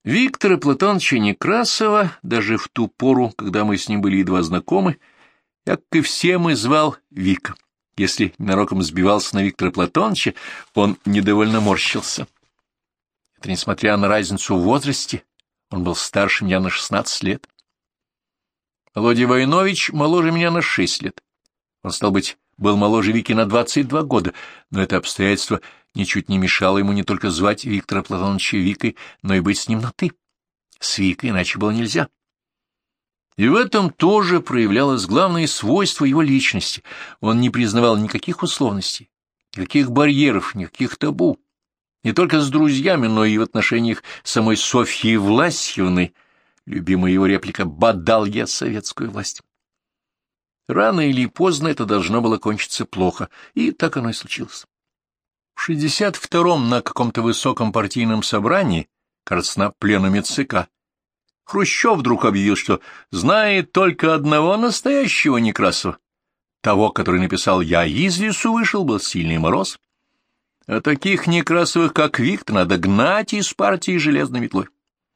Виктора Платоновича Некрасова, даже в ту пору, когда мы с ним были едва знакомы, я, как и все мы, звал Вика. Если ненароком сбивался на Виктора Платоновича, он недовольно морщился. Это несмотря на разницу в возрасте, он был старше меня на 16 лет. Володя Войнович моложе меня на 6 лет. Он, стал быть, был моложе Вики на 22 года, но это обстоятельство ничуть не мешало ему не только звать Виктора Платоновича Викой, но и быть с ним на «ты». С Викой иначе было нельзя. И в этом тоже проявлялось главное свойство его личности. Он не признавал никаких условностей, никаких барьеров, никаких табу. Не только с друзьями, но и в отношениях самой Софьи Власьевны. Любимая его реплика «бодал я советскую власть». Рано или поздно это должно было кончиться плохо, и так оно и случилось. В 62-м на каком-то высоком партийном собрании, кажется, на пленуме ЦК, Хрущев вдруг объявил, что знает только одного настоящего Некрасова, того, который написал «Я из лесу вышел, был сильный мороз». А таких Некрасовых, как Виктор, надо гнать из партии железной метлой.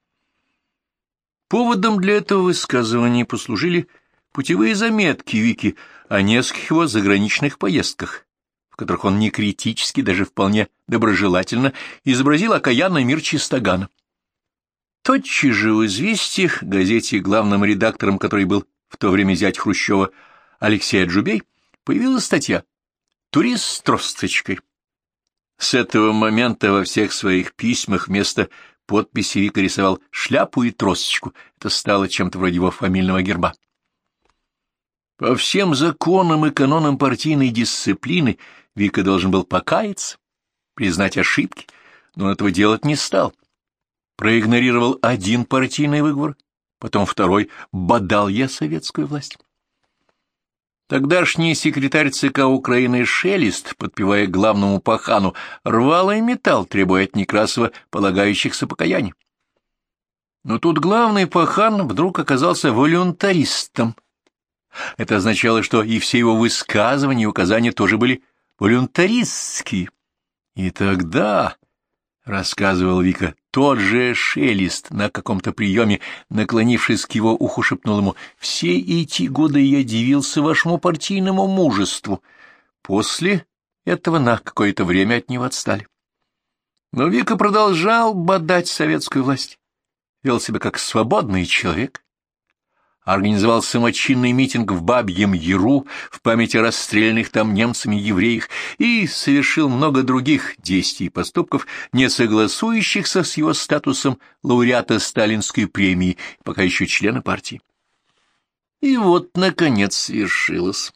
Поводом для этого высказывания послужили путевые заметки Вики о нескольких его заграничных поездках, в которых он не критически, даже вполне доброжелательно изобразил окаянный мир Чистогана. Тотчас же в «Известиях», газете, главным редактором которой был в то время зять Хрущева Алексей Аджубей, появилась статья «Турист с тросточкой». С этого момента во всех своих письмах вместо подписи Вика рисовал шляпу и тросточку. Это стало чем-то вроде его фамильного герба. По всем законам и канонам партийной дисциплины Вика должен был покаяться, признать ошибки, но он этого делать не стал. Проигнорировал один партийный выговор, потом второй «бодал я советскую власть». Тогдашний секретарь ЦК Украины Шелест, подпевая главному пахану, рвал и металл, требуя от Некрасова полагающихся покаяний. Но тут главный пахан вдруг оказался волюнтаристом. Это означало, что и все его высказывания и указания тоже были волюнтаристские. И тогда, — рассказывал Вика, — тот же Шелест на каком-то приеме, наклонившись к его уху, шепнул ему: «Все эти годы я дивился вашему партийному мужеству». После этого на какое-то время от него отстали. Но Вика продолжал бодать советскую власть, вел себя как свободный человек, организовал самочинный митинг в Бабьем Яру в память о расстрелянных там немцами евреях и совершил много других действий и поступков, не согласующихся с его статусом лауреата Сталинской премии, пока еще члена партии. И вот, наконец, свершилось.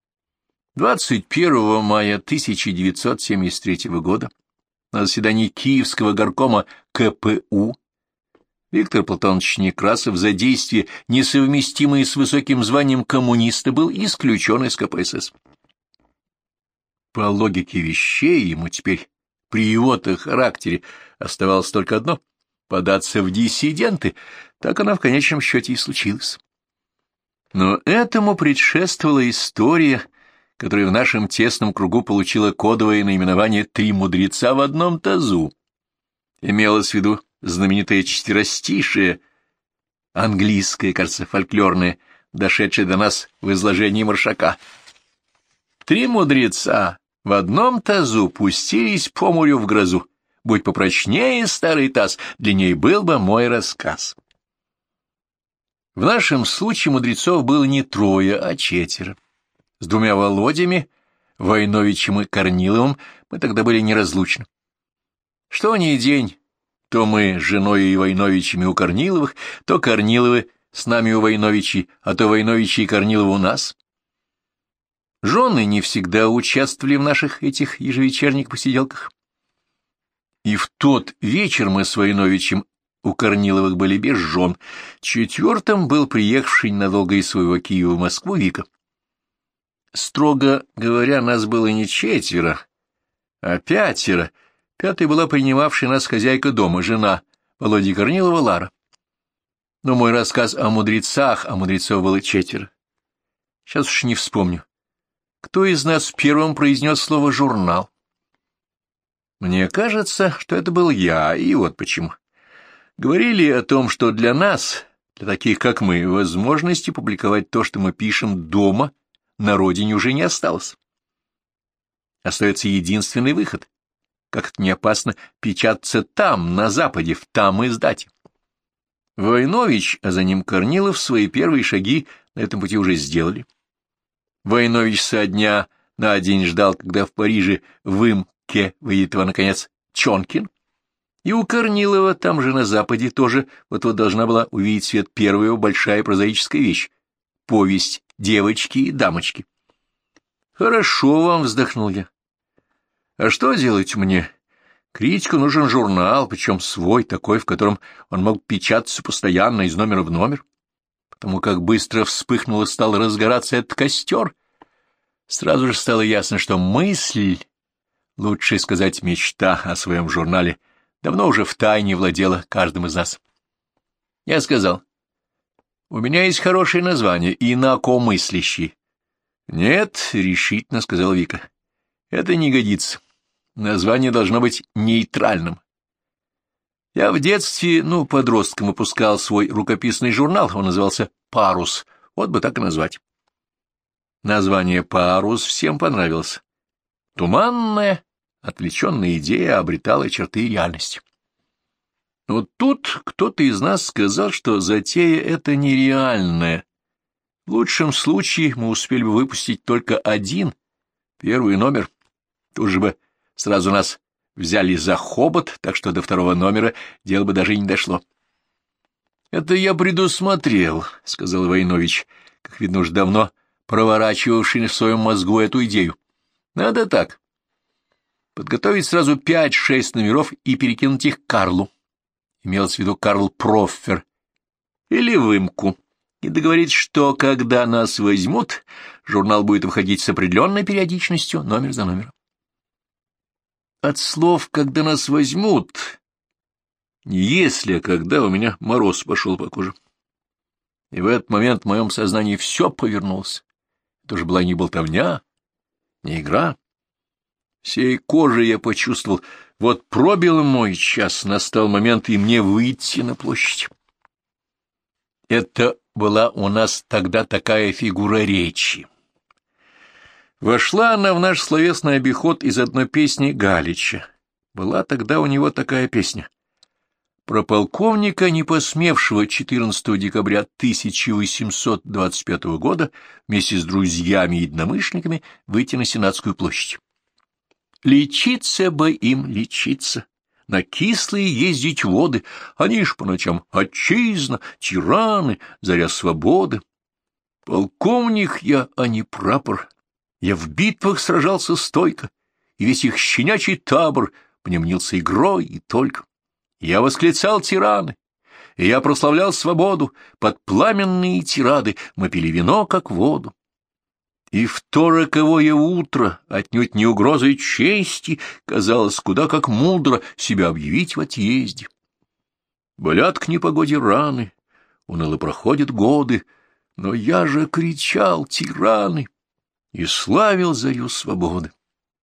21 мая 1973 года на заседании Киевского горкома КПУ Виктор Платонович Некрасов за действия, несовместимые с высоким званием коммуниста, был исключен из КПСС. По логике вещей ему теперь при его-то характере оставалось только одно — податься в диссиденты. Так оно в конечном счете и случилось. Но этому предшествовала история, которая в нашем тесном кругу получила кодовое наименование «Три мудреца в одном тазу». Имелось в виду знаменитое четверостишее, английское, кажется, фольклорное, дошедшее до нас в изложении Маршака. «Три мудреца в одном тазу пустились по морю в грозу. Будь попрочнее старый таз, длинней был бы мой рассказ». В нашем случае мудрецов было не трое, а четверо. С двумя Володями, Войновичем и Корниловым, мы тогда были неразлучны. Что ни день, то мы с женой и Войновичами у Корниловых, то Корниловы с нами у Войновичей, а то Войновичи и Корниловы у нас. Жены не всегда участвовали в наших этих ежевечерних посиделках. И в тот вечер мы с Войновичем у Корниловых были без жен. Четвертым был приехавший ненадолго из своего Киева в Москву Вика. Строго говоря, нас было не четверо, а пятеро. Пятой была принимавшая нас хозяйка дома, жена Володи Корнилова Лара. Но мой рассказ о мудрецах, а мудрецов было четверо. Сейчас уж не вспомню, кто из нас первым произнес слово «журнал». Мне кажется, что это был я, и вот почему. Говорили о том, что для нас, для таких как мы, возможности публиковать то, что мы пишем дома, на родине уже не осталось. Остается единственный выход. Как это не опасно печататься там, на Западе, в там издате. Войнович, а за ним Корнилов, свои первые шаги на этом пути уже сделали. Войнович со дня на день ждал, когда в Париже в Имке выйдет его, наконец, Чонкин. И у Корнилова там же на Западе тоже вот-вот должна была увидеть свет первая его большая прозаическая вещь — повесть «Девочки и дамочки». «Хорошо вам», — вздохнул я. «А что делать мне? Критику нужен журнал, причем свой, такой, в котором он мог печататься постоянно из номера в номер. Потому как быстро вспыхнул и стал разгораться этот костер, сразу же стало ясно, что мысль, лучше сказать мечта о своем журнале, давно уже втайне владела каждым из нас. Я сказал: «У меня есть хорошее название — «Инакомыслящий». «Нет», — решительно сказала Вика, — «это не годится. Название должно быть нейтральным. Я в детстве, подростком выпускал свой рукописный журнал, он назывался «Парус», вот бы так и назвать». Название «Парус» всем понравилось. Туманная, отвлеченная идея обретала черты реальности. Но тут кто-то из нас сказал, что затея эта нереальная. В лучшем случае мы успели бы выпустить только один, первый номер. Тут же бы сразу нас взяли за хобот, так что до второго номера дело бы даже и не дошло. — Это я предусмотрел, — сказал Войнович, как видно уж давно проворачивавший в своем мозгу эту идею. — Надо так. Подготовить сразу 5-6 номеров и перекинуть их Карлу. Имелось в виду Карл Проффер. Или в Имку. И договориться, что, когда нас возьмут, журнал будет выходить с определенной периодичностью, номер за номером. От слов «когда нас возьмут», не если, а когда, у меня мороз пошел по коже. И в этот момент в моем сознании все повернулось. Это же была не болтовня, не игра. Всей кожей я почувствовал, вот пробил мой час, настал момент и мне выйти на площадь. Это была у нас тогда такая фигура речи. Вошла она в наш словесный обиход из одной песни Галича. Была тогда у него такая песня. Про полковника, не посмевшего 14 декабря 1825 года вместе с друзьями и единомышленниками выйти на Сенатскую площадь. Лечиться бы им, лечиться, на кислые ездить воды, они ж по ночам отчизна, тираны, заря свободы. Полковник я, а не прапор. Я в битвах сражался стойко, и весь их щенячий табор мне мнился игрой и только. Я восклицал тираны, и я прославлял свободу, под пламенные тирады мы пили вино, как воду. И в то роковое утро, отнюдь не угрозой чести, казалось, куда как мудро себя объявить в отъезде. Болят к непогоде раны, уныло проходят годы, но я же кричал тираны и славил зарю свободы.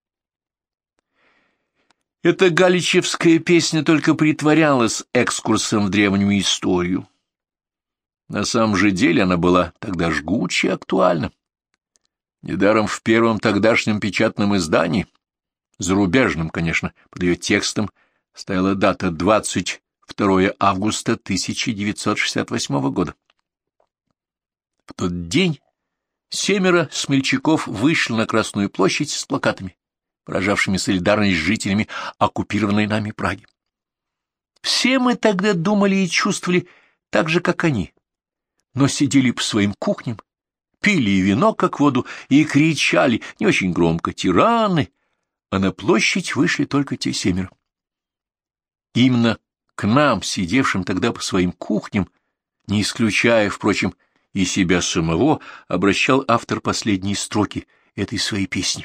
Эта галичевская песня только притворялась экскурсом в древнюю историю. На самом же деле она была тогда жгуче и актуальна. Недаром в первом тогдашнем печатном издании, зарубежном, конечно, под ее текстом, стояла дата 22 августа 1968 года. В тот день 7 смельчаков вышли на Красную площадь с плакатами, выражавшими солидарность с жителями оккупированной нами Праги. Все мы тогда думали и чувствовали так же, как они, но сидели по своим кухням, пили вино, как воду, и кричали, не очень громко, «Тираны!», а на площадь вышли только те 7. Именно к нам, сидевшим тогда по своим кухням, не исключая, впрочем, и себя самого, обращал автор последние строки этой своей песни.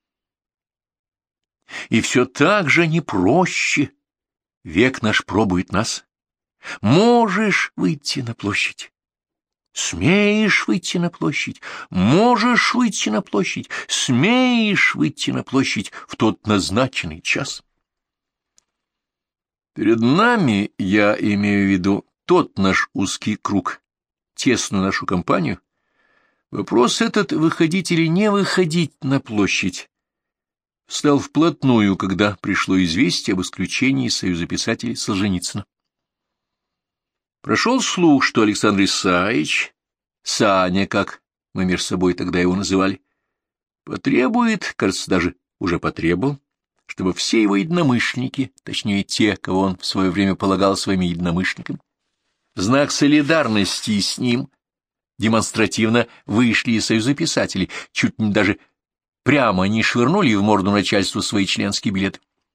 И все так же не проще век наш пробует нас. Можешь выйти на площадь, смеешь выйти на площадь, можешь выйти на площадь, смеешь выйти на площадь в тот назначенный час. Перед нами, я имею в виду тот наш узкий круг, тесную нашу компанию, вопрос этот, выходить или не выходить на площадь, стал вплотную, когда пришло известие об исключении из Союза писателей Солженицына. Прошел слух, что Александр Исаевич, Саня, как мы между собой тогда его называли, потребует, кажется, даже уже потребовал, чтобы все его единомышленники, точнее те, кого он в свое время полагал своими единомышленниками, в знак солидарности с ним демонстративно вышли из Союза писателей, чуть не даже прямо не швырнули в морду начальству свои членские билеты.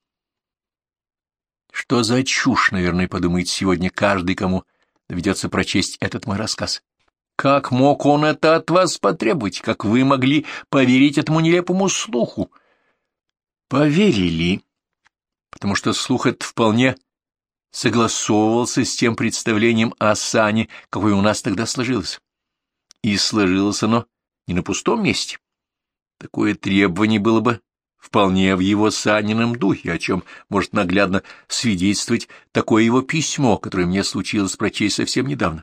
Что за чушь, наверное, подумает сегодня каждый, кому доведется прочесть этот мой рассказ. Как мог он это от вас потребовать? Как вы могли поверить этому нелепому слуху? Поверили, потому что слух этот вполне согласовывался с тем представлением о Сане, какое у нас тогда сложилось. И сложилось оно не на пустом месте. Такое требование было бы вполне в его Санином духе, о чем может наглядно свидетельствовать такое его письмо, которое мне случилось прочесть совсем недавно.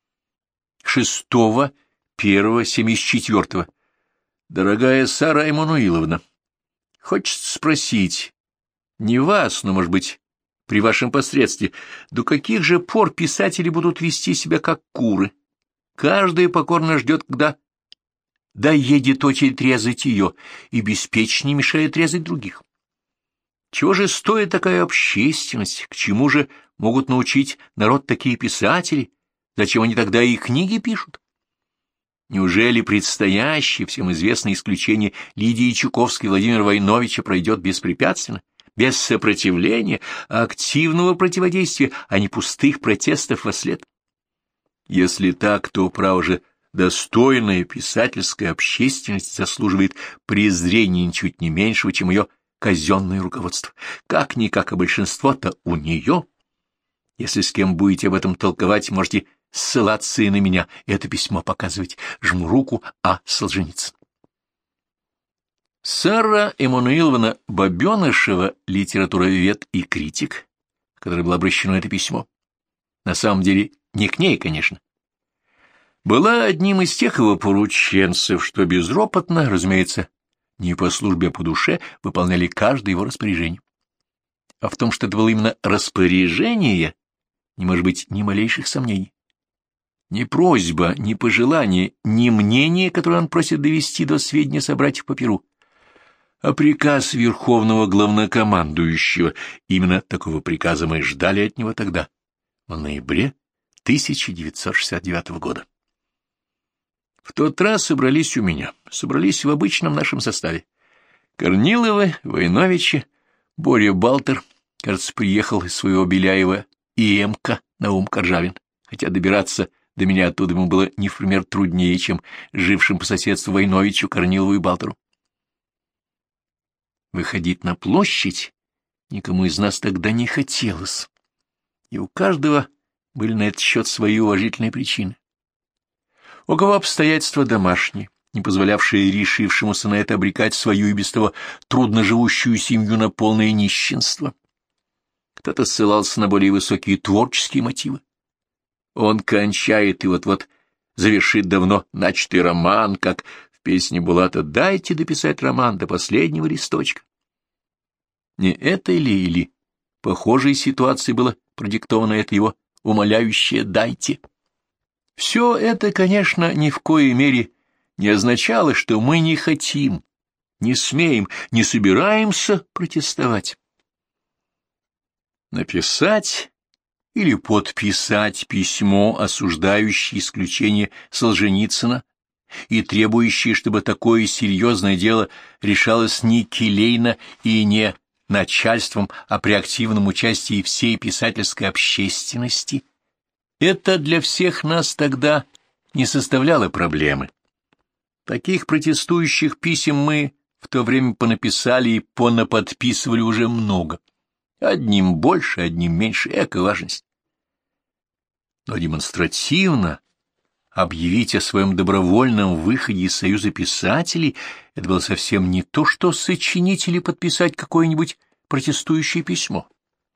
6.1.74. Дорогая Сара Эммануиловна, хочется спросить, не вас, но, может быть, при вашем посредстве, до каких же пор писатели будут вести себя как куры? Каждый покорно ждет, когда доедет очередь резать ее, и беспечно не мешает резать других. Чего же стоит такая общественность? К чему же могут научить народ такие писатели? Зачем они тогда и книги пишут? Неужели предстоящее, всем известное исключение Лидии Чуковской и Владимира Войновича пройдет беспрепятственно, без сопротивления, активного противодействия, а не пустых протестов вослед? Если так, то, право же, достойная писательская общественность заслуживает презрения ничуть не меньшего, чем ее казенное руководство. Как-никак, а большинство-то у нее. Если с кем будете об этом толковать, можете ссылаться и на меня, это письмо показывать. Жму руку, А. Солженицын. Сара Эммануиловна Бабенышева, литературовед и критик, к которой было обращено это письмо, на самом деле не к ней, конечно, была одним из тех его порученцев, что безропотно, разумеется, не по службе, а по душе, выполняли каждое его распоряжение. А в том, что это было именно распоряжение, не может быть ни малейших сомнений. Ни просьба, ни пожелание, ни мнение, которое он просит довести до сведения собратьев по перу, а приказ верховного главнокомандующего. Именно такого приказа мы ждали от него тогда, в ноябре 1969 года. В тот раз собрались у меня, собрались в обычном нашем составе. Корниловы, Войновичи, Боря Балтер, кажется, приехал из своего Беляева, и Эмка Наум Коржавин, хотя добираться до меня оттуда ему было не в пример труднее, чем жившим по соседству Войновичу, Корнилову и Балтеру. Выходить на площадь никому из нас тогда не хотелось, и у каждого были на этот счет свои уважительные причины. У кого обстоятельства домашние, не позволявшие решившемуся на это обрекать свою и без того трудно живущую семью на полное нищенство. Кто-то ссылался на более высокие творческие мотивы. Он кончает и вот-вот завершит давно начатый роман, как в песне Булата «Дайте дописать роман до последнего листочка». Не это или похожей ситуации было продиктовано это его умоляющее «дайте». Все это, конечно, ни в коей мере не означало, что мы не хотим, не смеем, не собираемся протестовать. Написать или подписать письмо, осуждающее исключение Солженицына и требующее, чтобы такое серьезное дело решалось не келейно и не начальством, а при активном участии всей писательской общественности, это для всех нас тогда не составляло проблемы. Таких протестующих писем мы в то время понаписали и понаподписывали уже много. Одним больше, одним меньше, эко важность. Но демонстративно объявить о своем добровольном выходе из Союза писателей — это было совсем не то, что сочинить или подписать какое-нибудь протестующее письмо.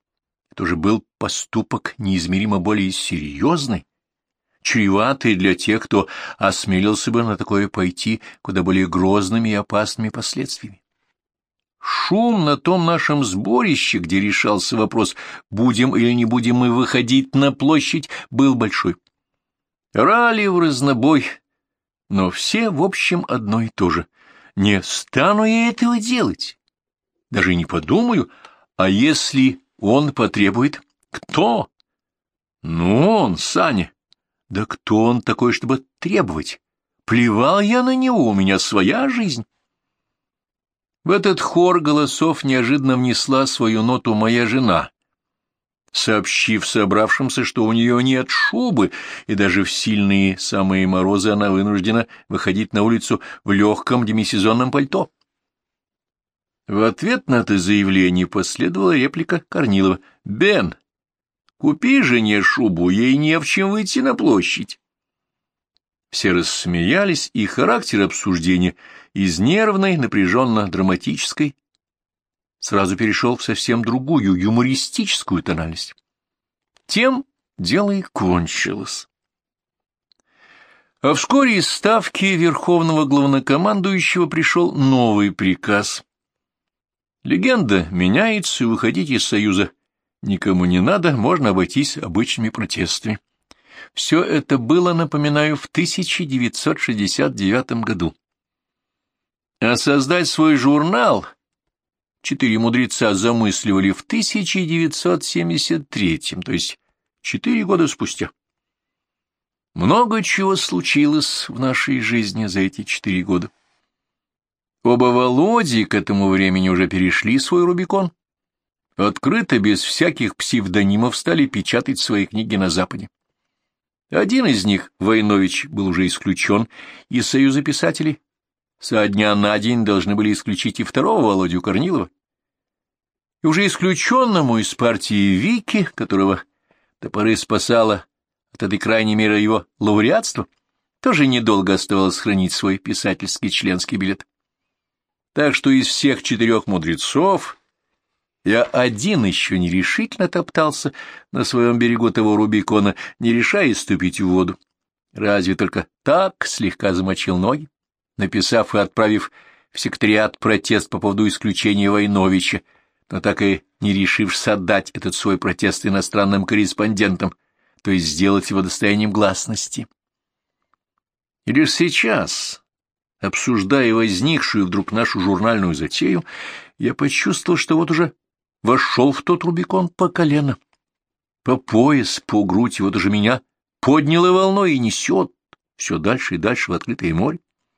Это уже был поступок неизмеримо более серьезный, чреватый для тех, кто осмелился бы на такое пойти куда более грозными и опасными последствиями. Шум на том нашем сборище, где решался вопрос, будем или не будем мы выходить на площадь, был большой. Орали в разнобой, но все, в общем, одно и то же. Не стану я этого делать, даже не подумаю, а если он потребует? Кто? Ну, он, Саня. Да кто он такой, чтобы требовать? Плевал я на него, у меня своя жизнь. В этот хор голосов неожиданно внесла свою ноту моя жена, сообщив собравшимся, что у нее нет шубы, и даже в сильные самые морозы она вынуждена выходить на улицу в легком демисезонном пальто. В ответ на это заявление последовала реплика Корнилова. «Бен, купи жене шубу, ей не в чем выйти на площадь». Все рассмеялись, и характер обсуждения из нервной, напряженно-драматической сразу перешел в совсем другую, юмористическую тональность. Тем дело и кончилось. А вскоре из ставки верховного главнокомандующего пришел новый приказ. Легенда меняется, и выходить из Союза никому не надо, можно обойтись обычными протестами. Все это было, напоминаю, в 1969 году. А создать свой журнал 4 мудреца замысливали в 1973, то есть 4 года спустя. Много чего случилось в нашей жизни за эти 4 года. Оба Володи к этому времени уже перешли свой Рубикон. Открыто, без всяких псевдонимов, стали печатать свои книги на Западе. Один из них, Войнович, был уже исключен из Союза писателей. Со дня на день должны были исключить и второго Володю Корнилова. И уже исключенному из партии Вики, которого до поры спасало от этой крайней меры его лауреатства, тоже недолго оставалось хранить свой писательский членский билет. Так что из всех 4 мудрецов я один еще нерешительно топтался на своем берегу того Рубикона, не решаясь ступить в воду. Разве только так слегка замочил ноги, написав и отправив в секретариат протест по поводу исключения Войновича, но так и не решившись отдать этот свой протест иностранным корреспондентам, то есть сделать его достоянием гласности. И лишь сейчас, обсуждая возникшую вдруг нашу журнальную затею, я почувствовал, что вот уже вошел в тот Рубикон по колено, по пояс, по грудь, и вот уже меня подняло волной и несет все дальше и дальше в открытое море.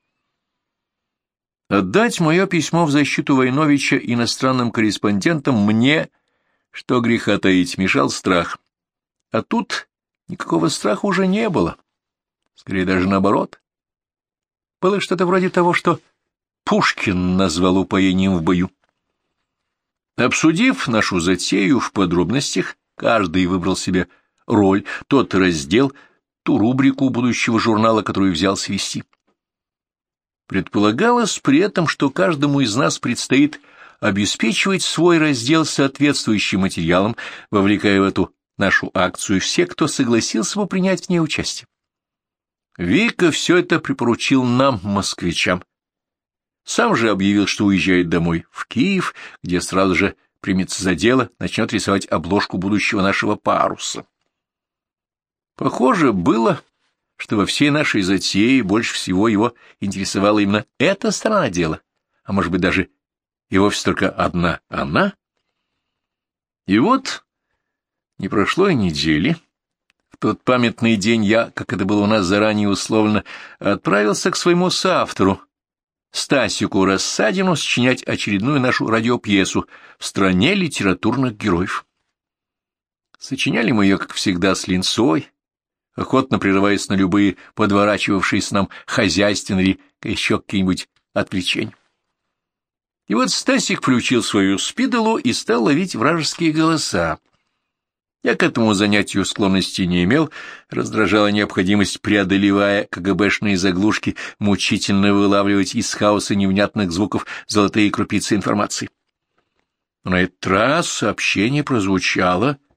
Отдать мое письмо в защиту Войновича иностранным корреспондентам мне, что греха таить, мешал страх. А тут никакого страха уже не было. Скорее даже наоборот. Было что-то вроде того, что Пушкин назвал упоением в бою. Обсудив нашу затею в подробностях, каждый выбрал себе роль, тот раздел, ту рубрику будущего журнала, которую взялся вести. Предполагалось при этом, что каждому из нас предстоит обеспечивать свой раздел соответствующим материалом, вовлекая в эту нашу акцию всех, кто согласился бы принять в ней участие. Вика все это припоручил нам, москвичам. Сам же объявил, что уезжает домой, в Киев, где сразу же примется за дело, начнет рисовать обложку будущего нашего паруса. Похоже было, что во всей нашей затее больше всего его интересовала именно эта сторона дела, а может быть даже и вовсе только одна она. И вот не прошло и недели. В тот памятный день я, как это было у нас заранее условно, отправился к своему соавтору, Стасику Рассадину, сочинять очередную нашу радиопьесу «В стране литературных героев». Сочиняли мы ее, как всегда, с линцой, охотно прерываясь на любые подворачивавшиеся нам хозяйственные или еще какие-нибудь отвлечения. И вот Стасик включил свою спидолу и стал ловить вражеские голоса. Я к этому занятию склонности не имел, раздражала необходимость, преодолевая КГБшные заглушки, мучительно вылавливать из хаоса невнятных звуков золотые крупицы информации. Но на этот раз сообщение прозвучало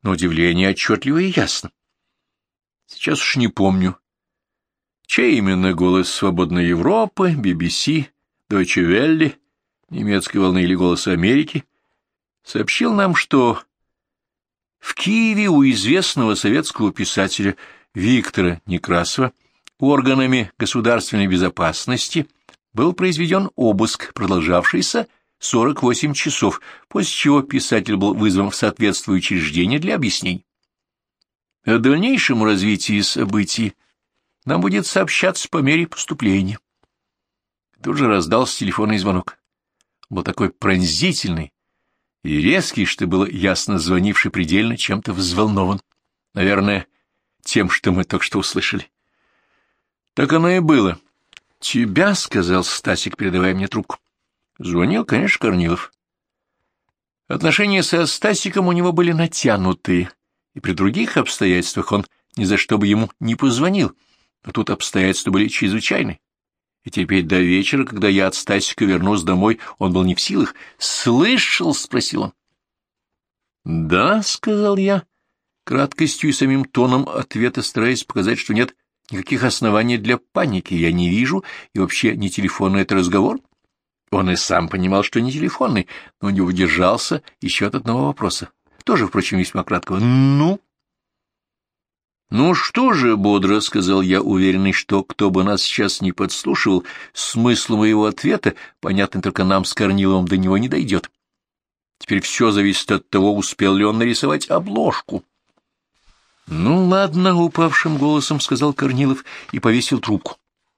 на удивление отчетливо и ясно. Сейчас уж не помню, чей именно голос «Свободной Европы», BBC, Deutsche Welle, немецкой волны или «Голоса Америки» сообщил нам, что в Киеве у известного советского писателя Виктора Некрасова органами государственной безопасности был произведен обыск, продолжавшийся 48 часов, после чего писатель был вызван в соответствующее учреждение для объяснений. О дальнейшем развитии событий нам будет сообщаться по мере поступления. Тут же раздался телефонный звонок. Он был такой пронзительный и резкий, что было ясно, звонивший предельно чем-то взволнован. Наверное, тем, что мы только что услышали. Так оно и было. «Тебя», — сказал Стасик, передавая мне трубку. Звонил, конечно, Корнилов. Отношения со Стасиком у него были натянутые, и при других обстоятельствах он ни за что бы ему не позвонил, но тут обстоятельства были чрезвычайны. И теперь до вечера, когда я от Стасика вернусь домой, он был не в силах. «Слышал?» — спросил он. «Да», — сказал я, краткостью и самим тоном ответа стараясь показать, что нет никаких оснований для паники, я не вижу, и вообще не телефонный это разговор. Он и сам понимал, что не телефонный, но не удержался еще от одного вопроса, тоже, впрочем, весьма краткого. «Ну?» «Ну что же, — бодро сказал я, уверенный, что кто бы нас сейчас не подслушивал, смысл моего ответа, понятно, только нам с Корниловым до него не дойдет. Теперь все зависит от того, успел ли он нарисовать обложку». «Ну, ладно, — упавшим голосом сказал Корнилов и повесил трубку.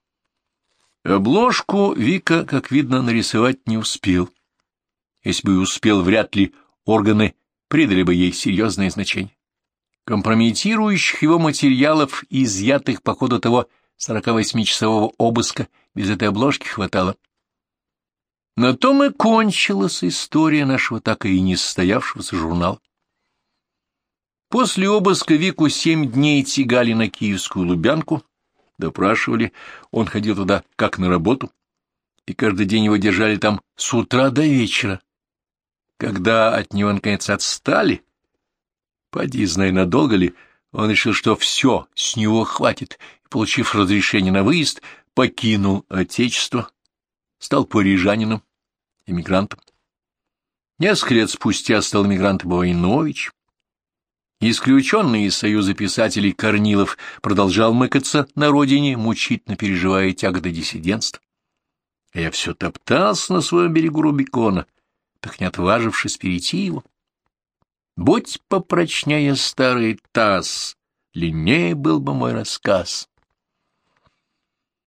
Обложку Вика, как видно, нарисовать не успел. Если бы и успел, вряд ли органы придали бы ей серьезное значение. Компрометирующих его материалов, изъятых по ходу того 48-часового обыска, без этой обложки хватало. На том и кончилась история нашего так и не состоявшегося журнала. После обыска Вику 7 дней тягали на Киевскую Лубянку, допрашивали, он ходил туда как на работу, и каждый день его держали там с утра до вечера. Когда от него, наконец, отстали, поди знай, надолго ли, он решил, что все, с него хватит, и, получив разрешение на выезд, покинул отечество, стал парижанином, эмигрантом. Несколько лет спустя стал эмигрантом Войнович. Исключенный из Союза писателей Корнилов продолжал мыкаться на родине, мучительно переживая тяготы диссидентства. А я все топтался на своем берегу Рубикона, так не отважившись перейти его. Будь попрочнее старый таз, длиннее был бы мой рассказ.